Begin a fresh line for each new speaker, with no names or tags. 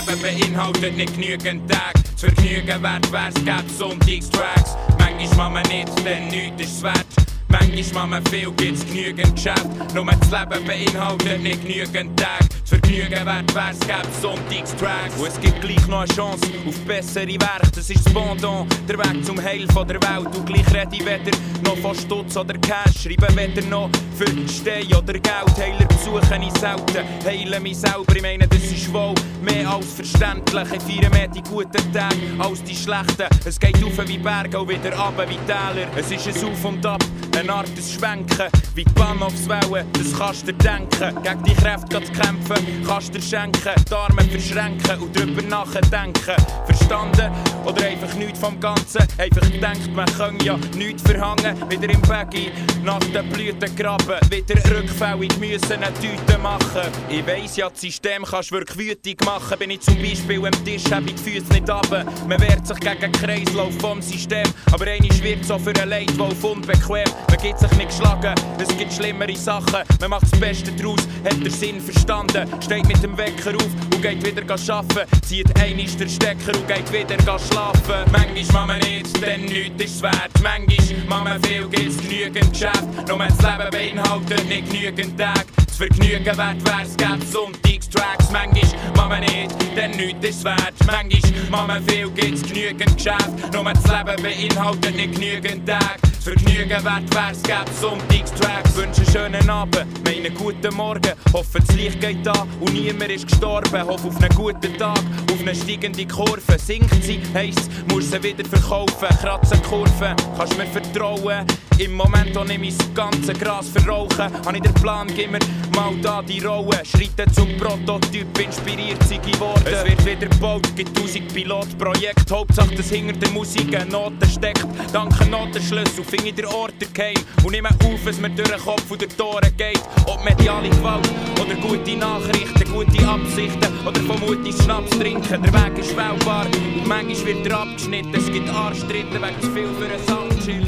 Leben beinhaltet nicht genügend Tage. Zu Vergnügen wert wär's, gäbe Sonntagstracks. Manchmal kann man nicht, denn nichts ist's wert. Manchmal kann man viel, gibt's genügend Geschäft. Nur das Leben beinhaltet nicht genügend Tage. Zu Vergnügen wert wär's, gäbe Sonntagstracks. Und es gibt gleich noch eine Chance auf bessere Werke. Das ist das Pendant, der Weg zum Heil von der Welt. Und gleich rede ich weder noch von Stutz oder Cash. Schreibe weder noch für Stein oder Geld. Heiler besuche ich selten, heile mich selber. Ich meine, das ist wohl mehr als verständlich. Ich feiere mehr die guten Tage als die schlechten. Es geht auf wie Berge und wieder runter wie Täler. Es ist ein Auf und Ab, eine Art des Schwenken. Wie die Bahnhofswellen, das kannst du dir denken. Gegen die Kräfte zu kämpfen, kannst du dir schenken. Die Arme verschränken und drüber nachdenken. Verstanden? Oder einfach nichts vom Ganzen? Einfach gedacht, man kann ja nichts verhangen. Wieder im Baggy, nach den Blüten graben. Wieder rückfällig müssen eine Tüte machen. Ich weiss ja, das System kannst du wirklich wütig machen. Bin ich zum Beispiel am Tisch, hab ich die Füße nicht runter. Man wehrt sich gegen den Kreislauf vom System. Aber einmal wird so für einen Leitwolf unbequem. Man gibt sich nicht geschlagen, es gibt schlimmere Sachen. Man macht das Beste draus, hat den Sinn verstanden. Steht mit dem Wecker auf und geht wieder arbeiten. Zieht einmal den Stecker und geht wieder schlafen. Manchmal kann man nicht, denn nichts ist's wert. Manchmal kann man viel, gibt's genügend Geschäft. Nur das Leben beinhaltet nicht genügend Tage. Zu Vergnügen wert wär's, gäbe Sonntagstracks. Manchmal kann man nicht, denn nichts ist's wert. Manchmal kann man viel, gibt's genügend Geschäft. Nur das Leben beinhaltet nicht genügend Tage. Zu Vergnügen wert wär's, gäbe Sonntagstracks. Wünsche einen schönen Abend, meine guten Morgen. Hoffe, das Licht geht an und niemand ist gestorben. Hoffe auf einen guten Tag, auf eine steigende Kurve. Sinkt sie, heisst, muss sie wieder verkaufen. Kratzen Kurven, kannst mir vertrauen. Im Moment, wo ich mein ganzes Gras verrauche, habe ich den Plan, gib mir mal da die Rolle. Schritte zum Prototyp, inspiriert sie geworden. Es wird wieder gebaut, gibt 1000 Pilotprojekte. Hauptsache, dass hinter der Musik eine Note steckt. Dank Notenschlüssel finde ich den Ort geheim. Und nehme auf, was mir durch den Kopf und durch die Ohren geht. Ob mediale Gewalt oder gute Nachrichten, gute Absichten oder vom Mutis Schnaps trinken. Der Weg ist wählbar und manchmal wird er abgeschnitten. Es gibt Arschtritte wegen zu viel für einen Sandchill.